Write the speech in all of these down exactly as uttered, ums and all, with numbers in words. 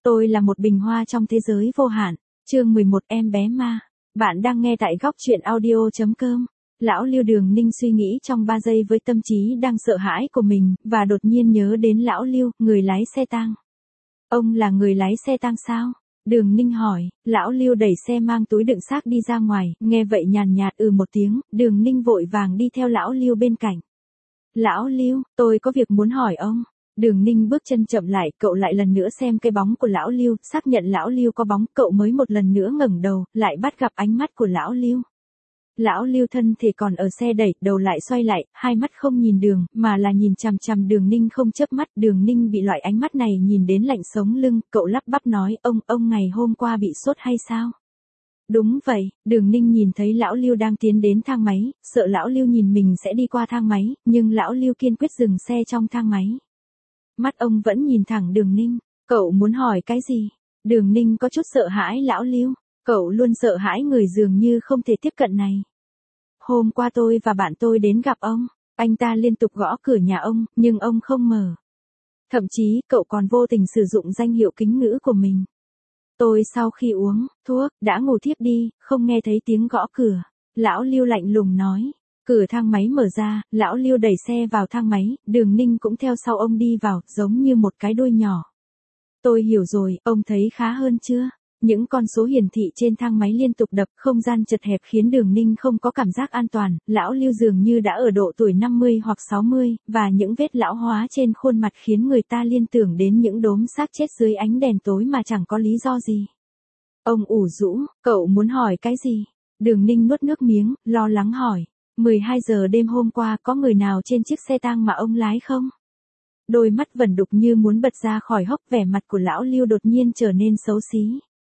Tôi là một bình hoa trong thế giới vô hạn. Chương mười một Em bé ma. Bạn đang nghe tại góc truyện audio chấm com. Lão Lưu Đường Ninh suy nghĩ trong ba giây với tâm trí đang sợ hãi của mình, và đột nhiên nhớ đến Lão Lưu, người lái xe tang. Ông là người lái xe tang sao? Đường Ninh hỏi. Lão Lưu đẩy xe mang túi đựng xác đi ra ngoài, nghe vậy nhàn nhạt ừ một tiếng, Đường Ninh vội vàng đi theo Lão Lưu bên cạnh. Lão Lưu, tôi có việc muốn hỏi ông. Đường Ninh bước chân chậm lại, cậu lại lần nữa xem cái bóng của Lão Lưu, xác nhận Lão Lưu có bóng, cậu mới một lần nữa ngẩng đầu, lại bắt gặp ánh mắt của Lão Lưu. Lão Lưu thân thể còn ở xe đẩy, đầu lại xoay lại, hai mắt không nhìn đường, mà là nhìn chằm chằm Đường Ninh không chớp mắt. Đường Ninh bị loại ánh mắt này nhìn đến lạnh sống lưng, cậu lắp bắp nói, ông, ông ngày hôm qua bị sốt hay sao? Đúng vậy, Đường Ninh nhìn thấy Lão Lưu đang tiến đến thang máy, sợ Lão Lưu nhìn mình sẽ đi qua thang máy, nhưng Lão Lưu kiên quyết dừng xe trong thang máy. Mắt ông vẫn nhìn thẳng Đường Ninh. Cậu muốn hỏi cái gì? Đường Ninh có chút sợ hãi Lão Lưu. Cậu luôn sợ hãi người dường như không thể tiếp cận này. Hôm qua tôi và bạn tôi đến gặp ông. Anh ta liên tục gõ cửa nhà ông, nhưng ông không mở. Thậm chí, cậu còn vô tình sử dụng danh hiệu kính ngữ của mình. Tôi sau khi uống thuốc, đã ngủ thiếp đi, không nghe thấy tiếng gõ cửa. Lão Lưu lạnh lùng nói. Cửa thang máy mở ra, Lão Lưu đẩy xe vào thang máy, Đường Ninh cũng theo sau ông đi vào, giống như một cái đuôi nhỏ. Tôi hiểu rồi, ông thấy khá hơn chưa? Những con số hiển thị trên thang máy liên tục đập, không gian chật hẹp khiến Đường Ninh không có cảm giác an toàn. Lão Lưu dường như đã ở độ tuổi năm mươi hoặc sáu mươi, và những vết lão hóa trên khuôn mặt khiến người ta liên tưởng đến những đốm xác chết dưới ánh đèn tối mà chẳng có lý do gì. Ông ủ rũ, cậu muốn hỏi cái gì? Đường Ninh nuốt nước miếng, lo lắng hỏi. mười hai giờ đêm hôm qua có người nào trên chiếc xe tang mà ông lái không? Đôi mắt vẩn đục như muốn bật ra khỏi hốc, vẻ mặt của Lão Lưu đột nhiên trở nên xấu xí.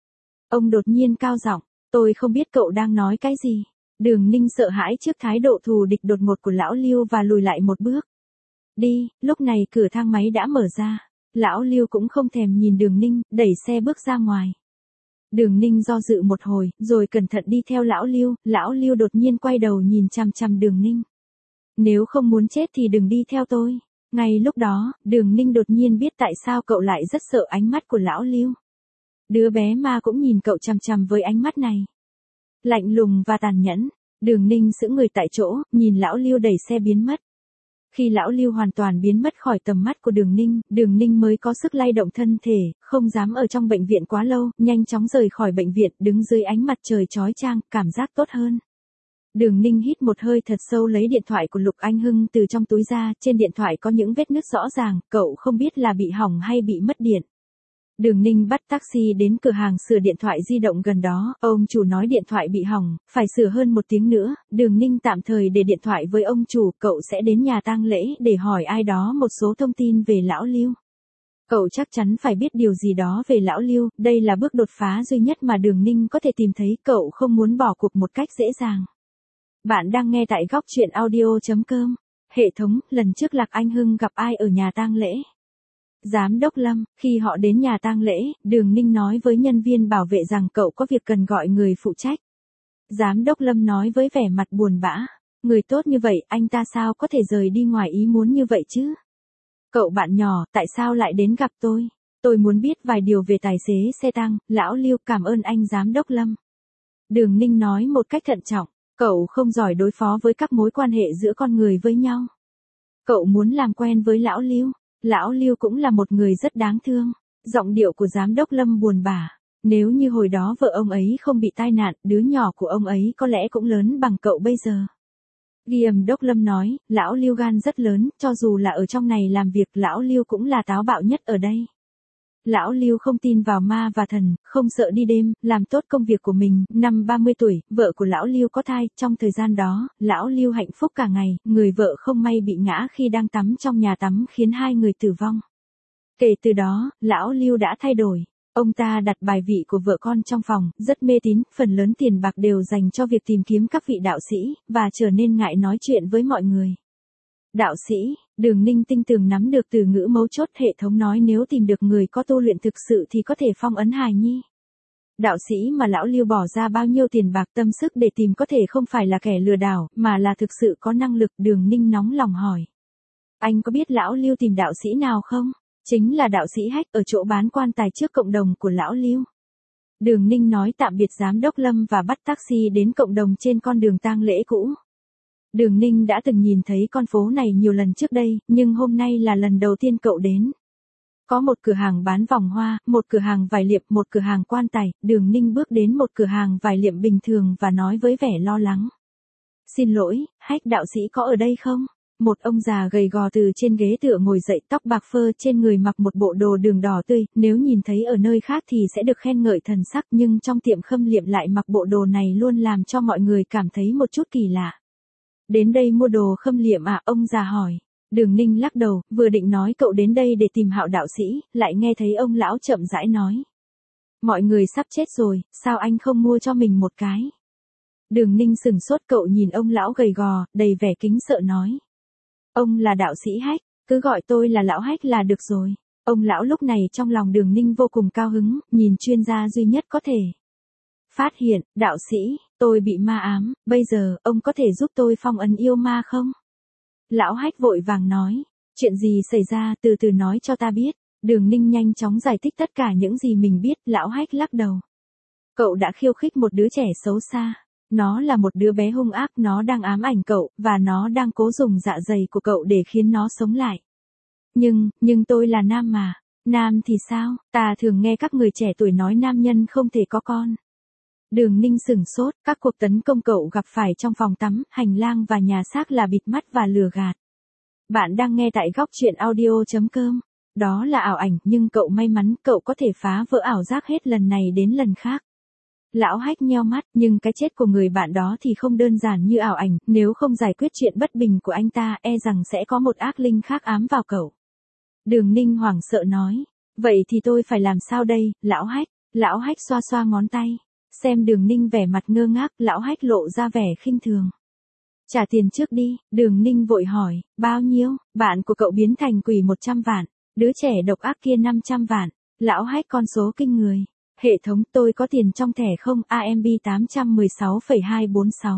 Ông đột nhiên cao giọng, tôi không biết cậu đang nói cái gì. Đường Ninh sợ hãi trước thái độ thù địch đột ngột của Lão Lưu và lùi lại một bước. Đi, lúc này cửa thang máy đã mở ra. Lão Lưu cũng không thèm nhìn Đường Ninh, đẩy xe bước ra ngoài. Đường Ninh do dự một hồi, rồi cẩn thận đi theo Lão Lưu. Lão Lưu đột nhiên quay đầu nhìn chằm chằm Đường Ninh. Nếu không muốn chết thì đừng đi theo tôi. Ngay lúc đó, Đường Ninh đột nhiên biết tại sao cậu lại rất sợ ánh mắt của Lão Lưu. Đứa bé ma cũng nhìn cậu chằm chằm với ánh mắt này. Lạnh lùng và tàn nhẫn. Đường Ninh sững người tại chỗ, nhìn Lão Lưu đẩy xe biến mất. Khi Lão Lưu hoàn toàn biến mất khỏi tầm mắt của Đường Ninh, Đường Ninh mới có sức lay động thân thể, không dám ở trong bệnh viện quá lâu, nhanh chóng rời khỏi bệnh viện, đứng dưới ánh mặt trời chói chang, cảm giác tốt hơn. Đường Ninh hít một hơi thật sâu, lấy điện thoại của Lục Anh Hưng từ trong túi ra, trên điện thoại có những vết nứt rõ ràng, cậu không biết là bị hỏng hay bị mất điện. Đường Ninh bắt taxi đến cửa hàng sửa điện thoại di động gần đó, ông chủ nói điện thoại bị hỏng, phải sửa hơn một tiếng nữa. Đường Ninh tạm thời để điện thoại với ông chủ, cậu sẽ đến nhà tang lễ để hỏi ai đó một số thông tin về Lão Lưu. Cậu chắc chắn phải biết điều gì đó về Lão Lưu, đây là bước đột phá duy nhất mà Đường Ninh có thể tìm thấy, cậu không muốn bỏ cuộc một cách dễ dàng. Bạn đang nghe tại góc truyện audio chấm com. Hệ thống, lần trước Lạc Anh Hưng gặp ai ở nhà tang lễ? Giám đốc Lâm. Khi họ đến nhà tang lễ, Đường Ninh nói với nhân viên bảo vệ rằng cậu có việc cần gọi người phụ trách. Giám đốc Lâm nói với vẻ mặt buồn bã. Người tốt như vậy, anh ta sao có thể rời đi ngoài ý muốn như vậy chứ? Cậu bạn nhỏ, tại sao lại đến gặp tôi? Tôi muốn biết vài điều về tài xế xe tang. Lão Lưu, cảm ơn anh Giám đốc Lâm. Đường Ninh nói một cách thận trọng. Cậu không giỏi đối phó với các mối quan hệ giữa con người với nhau. Cậu muốn làm quen với Lão Lưu. Lão Lưu cũng là một người rất đáng thương. Giọng điệu của Giám đốc Lâm buồn bã. Nếu như hồi đó vợ ông ấy không bị tai nạn, đứa nhỏ của ông ấy có lẽ cũng lớn bằng cậu bây giờ. Giám đốc Lâm nói, Lão Lưu gan rất lớn, cho dù là ở trong này làm việc, Lão Lưu cũng là táo bạo nhất ở đây. Lão Lưu không tin vào ma và thần, không sợ đi đêm, làm tốt công việc của mình. Năm ba mươi tuổi, vợ của Lão Lưu có thai, trong thời gian đó, Lão Lưu hạnh phúc cả ngày, người vợ không may bị ngã khi đang tắm trong nhà tắm khiến hai người tử vong. Kể từ đó, Lão Lưu đã thay đổi. Ông ta đặt bài vị của vợ con trong phòng, rất mê tín, phần lớn tiền bạc đều dành cho việc tìm kiếm các vị đạo sĩ, và trở nên ngại nói chuyện với mọi người. Đạo sĩ, Đường Ninh tinh tường nắm được từ ngữ mấu chốt, hệ thống nói nếu tìm được người có tu luyện thực sự thì có thể phong ấn hài nhi. Đạo sĩ mà Lão Lưu bỏ ra bao nhiêu tiền bạc tâm sức để tìm có thể không phải là kẻ lừa đảo, mà là thực sự có năng lực. Đường Ninh nóng lòng hỏi. Anh có biết Lão Lưu tìm đạo sĩ nào không? Chính là đạo sĩ Hách ở chỗ bán quan tài trước cộng đồng của lão Lưu. Đường Ninh nói tạm biệt giám đốc Lâm và bắt taxi đến cộng đồng trên con đường tang lễ cũ. Đường Ninh đã từng nhìn thấy con phố này nhiều lần trước đây, nhưng hôm nay là lần đầu tiên cậu đến. Có một cửa hàng bán vòng hoa, một cửa hàng vải liệm, một cửa hàng quan tài. Đường Ninh bước đến một cửa hàng vải liệm bình thường và nói với vẻ lo lắng. Xin lỗi, Hách đạo sĩ có ở đây không? Một ông già gầy gò từ trên ghế tựa ngồi dậy, tóc bạc phơ, trên người mặc một bộ đồ đường đỏ tươi, nếu nhìn thấy ở nơi khác thì sẽ được khen ngợi thần sắc, nhưng trong tiệm khâm liệm lại mặc bộ đồ này luôn làm cho mọi người cảm thấy một chút kỳ lạ. Đến đây mua đồ khâm liệm à? Ông già hỏi. Đường Ninh lắc đầu, vừa định nói cậu đến đây để tìm Hạo đạo sĩ, lại nghe thấy ông lão chậm rãi nói. Mọi người sắp chết rồi, sao anh không mua cho mình một cái? Đường Ninh sừng sốt, cậu nhìn ông lão gầy gò, đầy vẻ kính sợ nói. Ông là đạo sĩ Hách, cứ gọi tôi là lão Hách là được rồi. Ông lão lúc này trong lòng Đường Ninh vô cùng cao hứng, nhìn chuyên gia duy nhất có thể. Phát hiện, đạo sĩ, tôi bị ma ám, bây giờ, ông có thể giúp tôi phong ấn yêu ma không? Lão Hách vội vàng nói, chuyện gì xảy ra, từ từ nói cho ta biết. Đường Ninh nhanh chóng giải thích tất cả những gì mình biết. Lão Hách lắc đầu. Cậu đã khiêu khích một đứa trẻ xấu xa. Nó là một đứa bé hung ác, nó đang ám ảnh cậu, và nó đang cố dùng dạ dày của cậu để khiến nó sống lại. Nhưng, nhưng tôi là nam mà. Nam thì sao? Ta thường nghe các người trẻ tuổi nói nam nhân không thể có con. Đường Ninh sửng sốt, các cuộc tấn công cậu gặp phải trong phòng tắm, hành lang và nhà xác là bịt mắt và lừa gạt. Bạn đang nghe tại góc truyện audio chấm com. Đó là ảo ảnh, nhưng cậu may mắn, cậu có thể phá vỡ ảo giác hết lần này đến lần khác. Lão Hách nheo mắt, nhưng cái chết của người bạn đó thì không đơn giản như ảo ảnh, nếu không giải quyết chuyện bất bình của anh ta, e rằng sẽ có một ác linh khác ám vào cậu. Đường Ninh hoảng sợ nói, vậy thì tôi phải làm sao đây, lão Hách? Lão Hách xoa xoa ngón tay. Xem Đường Ninh vẻ mặt ngơ ngác, lão Hách lộ ra vẻ khinh thường. Trả tiền trước đi, Đường Ninh vội hỏi, bao nhiêu? Bạn của cậu biến thành quỷ một trăm vạn, đứa trẻ độc ác kia năm trăm vạn. Lão Hách con số kinh người. Hệ thống, tôi có tiền trong thẻ không? a em bê tám trăm mười sáu phẩy hai bốn sáu.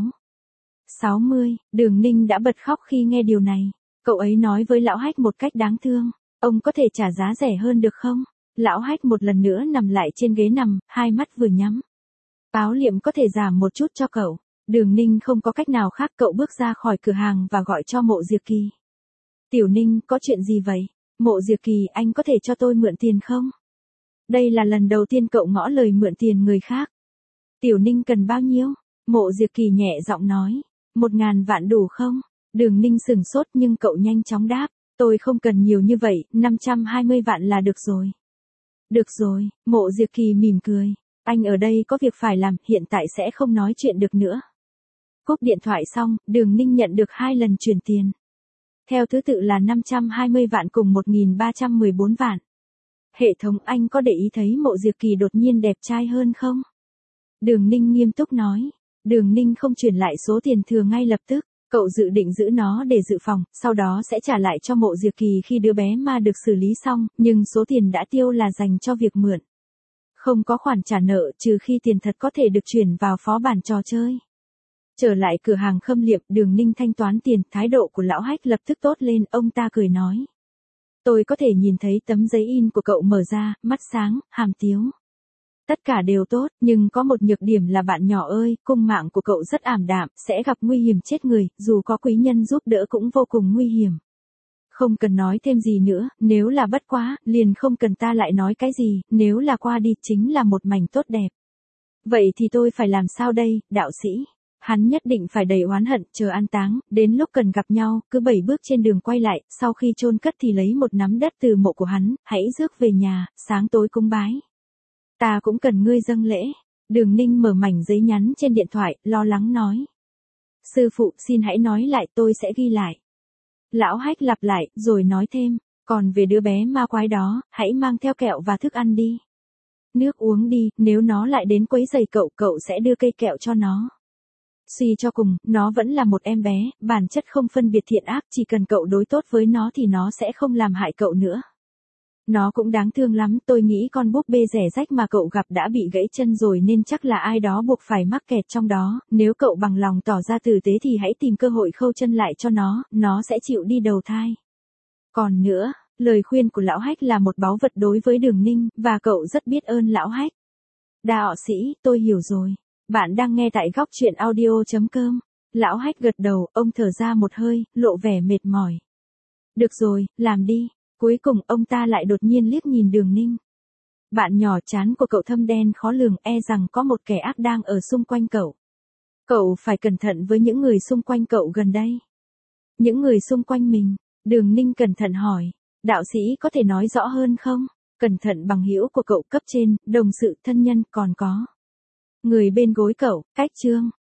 sáu mươi, Đường Ninh đã bật khóc khi nghe điều này. Cậu ấy nói với lão Hách một cách đáng thương, ông có thể trả giá rẻ hơn được không? Lão Hách một lần nữa nằm lại trên ghế nằm, hai mắt vừa nhắm. Báo liệm có thể giảm một chút cho cậu. Đường Ninh không có cách nào khác, cậu bước ra khỏi cửa hàng và gọi cho Mộ Diệp Kỳ. Tiểu Ninh, có chuyện gì vậy? Mộ Diệp Kỳ, anh có thể cho tôi mượn tiền không? Đây là lần đầu tiên cậu ngỏ lời mượn tiền người khác. Tiểu Ninh cần bao nhiêu? Mộ Diệp Kỳ nhẹ giọng nói. Một ngàn vạn đủ không? Đường Ninh sửng sốt nhưng cậu nhanh chóng đáp. Tôi không cần nhiều như vậy, năm trăm hai mươi vạn là được rồi. Được rồi, Mộ Diệp Kỳ mỉm cười. Anh ở đây có việc phải làm, hiện tại sẽ không nói chuyện được nữa. Cúp điện thoại xong, Đường Ninh nhận được hai lần chuyển tiền. Theo thứ tự là năm trăm hai mươi vạn cùng một nghìn ba trăm mười bốn vạn. Hệ thống, anh có để ý thấy Mộ Diệp Kỳ đột nhiên đẹp trai hơn không? Đường Ninh nghiêm túc nói. Đường Ninh không chuyển lại số tiền thừa ngay lập tức. Cậu dự định giữ nó để dự phòng, sau đó sẽ trả lại cho Mộ Diệp Kỳ khi đứa bé ma được xử lý xong, nhưng số tiền đã tiêu là dành cho việc mượn. Không có khoản trả nợ trừ khi tiền thật có thể được chuyển vào phó bản trò chơi. Trở lại cửa hàng khâm liệm, Đường Ninh thanh toán tiền, thái độ của lão Hách lập tức tốt lên, ông ta cười nói. Tôi có thể nhìn thấy tấm giấy in của cậu mở ra, mắt sáng, hàm tiếu. Tất cả đều tốt, nhưng có một nhược điểm là bạn nhỏ ơi, cung mạng của cậu rất ảm đạm, sẽ gặp nguy hiểm chết người, dù có quý nhân giúp đỡ cũng vô cùng nguy hiểm. Không cần nói thêm gì nữa, nếu là bất quá, liền không cần ta lại nói cái gì, nếu là qua đi chính là một mảnh tốt đẹp. Vậy thì tôi phải làm sao đây, đạo sĩ? Hắn nhất định phải đầy oán hận, chờ an táng, đến lúc cần gặp nhau, cứ bảy bước trên đường quay lại, sau khi chôn cất thì lấy một nắm đất từ mộ của hắn, hãy rước về nhà, sáng tối cúng bái. Ta cũng cần ngươi dâng lễ. Đường Ninh mở mảnh giấy nhắn trên điện thoại, lo lắng nói. Sư phụ, xin hãy nói lại, tôi sẽ ghi lại. Lão Hách lặp lại, rồi nói thêm, còn về đứa bé ma quái đó, hãy mang theo kẹo và thức ăn đi. Nước uống đi, nếu nó lại đến quấy rầy cậu, cậu sẽ đưa cây kẹo cho nó. Suy cho cùng, nó vẫn là một em bé, bản chất không phân biệt thiện ác, chỉ cần cậu đối tốt với nó thì nó sẽ không làm hại cậu nữa. Nó cũng đáng thương lắm, tôi nghĩ con búp bê rẻ rách mà cậu gặp đã bị gãy chân rồi nên chắc là ai đó buộc phải mắc kẹt trong đó, nếu cậu bằng lòng tỏ ra tử tế thì hãy tìm cơ hội khâu chân lại cho nó, nó sẽ chịu đi đầu thai. Còn nữa, Lời khuyên của lão Hách là một báu vật đối với Đường Ninh, và cậu rất biết ơn lão Hách. Đạo sĩ, tôi hiểu rồi. Bạn đang nghe tại góc truyện audio.com. Lão Hách gật đầu, ông thở ra một hơi, lộ vẻ mệt mỏi. Được rồi, làm đi. Cuối cùng ông ta lại đột nhiên liếc nhìn Đường Ninh. Bạn nhỏ, trán của cậu thâm đen khó lường, e rằng có một kẻ ác đang ở xung quanh cậu. Cậu phải cẩn thận với những người xung quanh cậu gần đây. Những người xung quanh mình. Đường Ninh cẩn thận hỏi. Đạo sĩ có thể nói rõ hơn không? Cẩn thận bằng hữu của cậu cấp trên, đồng sự, thân nhân, còn có người bên gối cậu, Cách Trương.